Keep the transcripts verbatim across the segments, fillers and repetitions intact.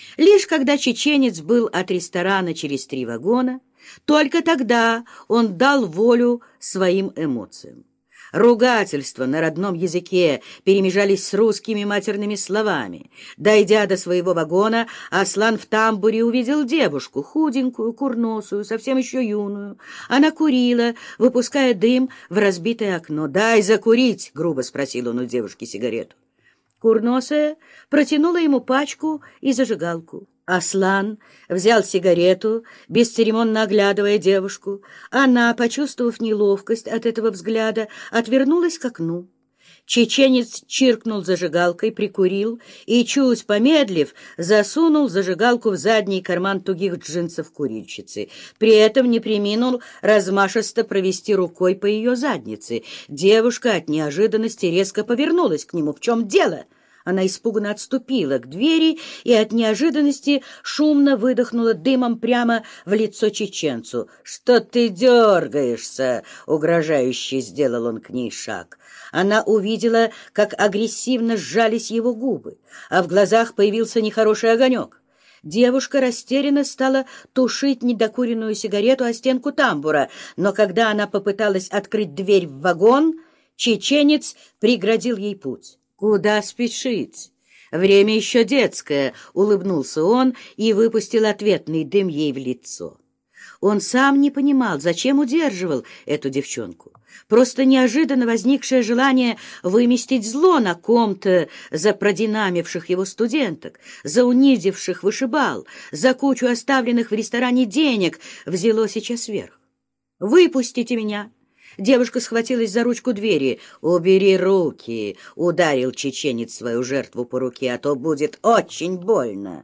Лишь когда чеченец был от ресторана через три вагона, только тогда он дал волю своим эмоциям. Ругательства на родном языке перемежались с русскими матерными словами. Дойдя до своего вагона, Аслан в тамбуре увидел девушку, худенькую, курносую, совсем еще юную. Она курила, выпуская дым в разбитое окно. «Дай закурить!» — грубо спросил он у девушки сигарету. Курносая протянула ему пачку и зажигалку. Аслан взял сигарету, бесцеремонно оглядывая девушку. Она, почувствовав неловкость от этого взгляда, отвернулась к окну. Чеченец чиркнул зажигалкой, прикурил и, чуть помедлив, засунул зажигалку в задний карман тугих джинсов курильщицы. При этом не преминул размашисто провести рукой по ее заднице. Девушка от неожиданности резко повернулась к нему. «В чем дело?» Она испуганно отступила к двери и от неожиданности шумно выдохнула дымом прямо в лицо чеченцу. «Что ты дергаешься?» — угрожающе сделал он к ней шаг. Она увидела, как агрессивно сжались его губы, а в глазах появился нехороший огонек. Девушка растерянно стала тушить недокуренную сигарету о стенку тамбура, но когда она попыталась открыть дверь в вагон, чеченец преградил ей путь. «Куда спешить? Время еще детское», — улыбнулся он и выпустил ответный дым ей в лицо. Он сам не понимал, зачем удерживал эту девчонку. Просто неожиданно возникшее желание выместить зло на ком-то за продинамивших его студенток, за унизивших вышибал, за кучу оставленных в ресторане денег взяло сейчас верх. «Выпустите меня!» Девушка схватилась за ручку двери. «Убери руки!» — ударил чеченец свою жертву по руке, «а то будет очень больно».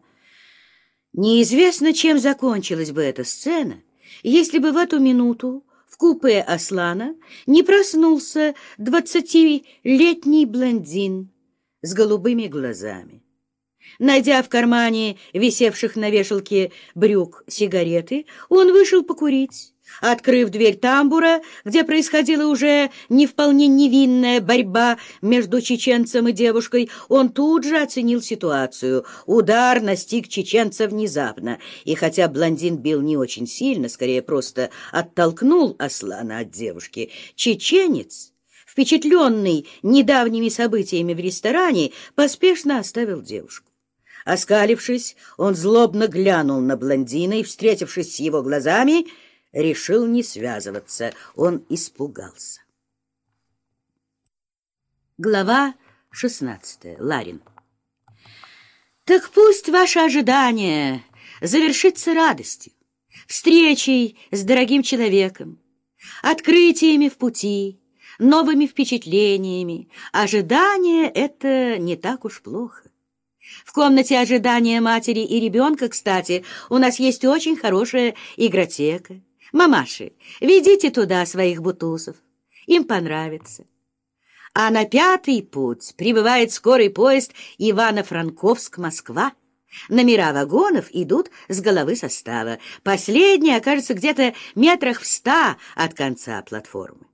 Неизвестно, чем закончилась бы эта сцена, если бы в эту минуту в купе Аслана не проснулся двадцатилетний блондин с голубыми глазами. Найдя в кармане висевших на вешалке брюк сигареты, он вышел покурить. Открыв дверь тамбура, где происходила уже не вполне невинная борьба между чеченцем и девушкой, он тут же оценил ситуацию. Удар настиг чеченца внезапно, и хотя блондин бил не очень сильно, скорее просто оттолкнул Аслана от девушки, чеченец, впечатленный недавними событиями в ресторане, поспешно оставил девушку. Оскалившись, он злобно глянул на блондина и, встретившись с его глазами, решил не связываться. Он испугался. Глава шестнадцатая. Ларин. «Так пусть ваше ожидание завершится радостью, встречей с дорогим человеком, открытиями в пути, новыми впечатлениями. Ожидание — это не так уж плохо. В комнате ожидания матери и ребенка, кстати, у нас есть очень хорошая игротека. Мамаши, ведите туда своих бутусов. Им понравится». А на пятый путь прибывает скорый поезд Ивано-Франковск-Москва. Номера вагонов идут с головы состава. Последний окажется где-то метрах в ста от конца платформы.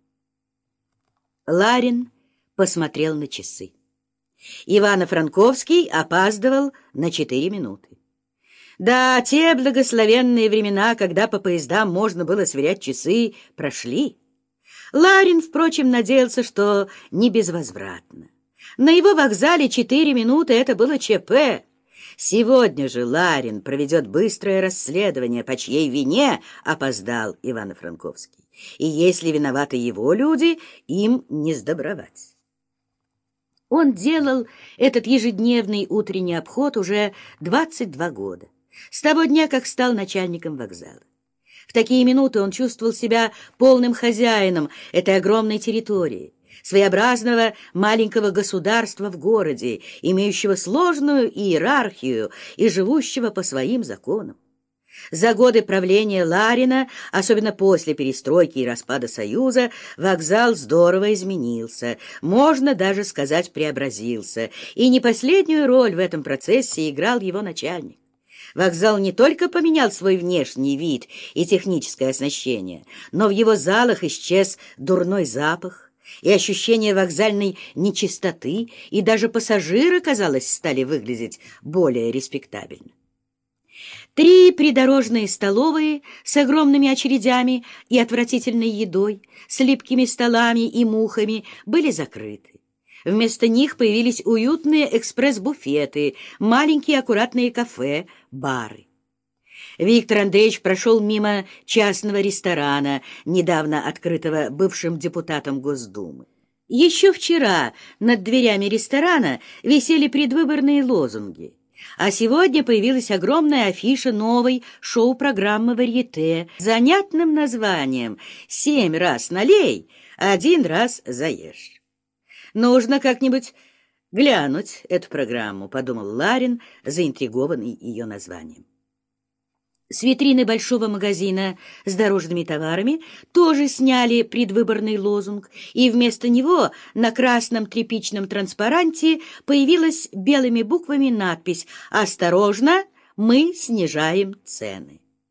Ларин посмотрел на часы. Ивано-Франковский опаздывал на четыре минуты. Да, те благословенные времена, когда по поездам можно было сверять часы, прошли. Ларин, впрочем, надеялся, что не безвозвратно. На его вокзале четыре минуты — это было ЧП. Сегодня же Ларин проведет быстрое расследование, по чьей вине опоздал Ивано-Франковский. И если виноваты его люди, им не сдобровать. Он делал этот ежедневный утренний обход уже двадцать два года, с того дня, как стал начальником вокзала. В такие минуты он чувствовал себя полным хозяином этой огромной территории, своеобразного маленького государства в городе, имеющего сложную иерархию и живущего по своим законам. За годы правления Ларина, особенно после перестройки и распада Союза, вокзал здорово изменился, можно даже сказать, преобразился, и не последнюю роль в этом процессе играл его начальник. Вокзал не только поменял свой внешний вид и техническое оснащение, но в его залах исчез дурной запах и ощущение вокзальной нечистоты, и даже пассажиры, казалось, стали выглядеть более респектабельно. Три придорожные столовые с огромными очередями и отвратительной едой, с липкими столами и мухами были закрыты. Вместо них появились уютные экспресс-буфеты, маленькие аккуратные кафе, бары. Виктор Андреевич прошел мимо частного ресторана, недавно открытого бывшим депутатом Госдумы. Еще вчера над дверями ресторана висели предвыборные лозунги, а сегодня появилась огромная афиша новой шоу-программы «Варьете» с занятным названием «Семь раз налей, один раз заешь». «Нужно как-нибудь глянуть эту программу», — подумал Ларин, заинтригованный ее названием. С витрины большого магазина с дорожными товарами тоже сняли предвыборный лозунг, и вместо него на красном тряпичном транспаранте появилась белыми буквами надпись «Осторожно, мы снижаем цены».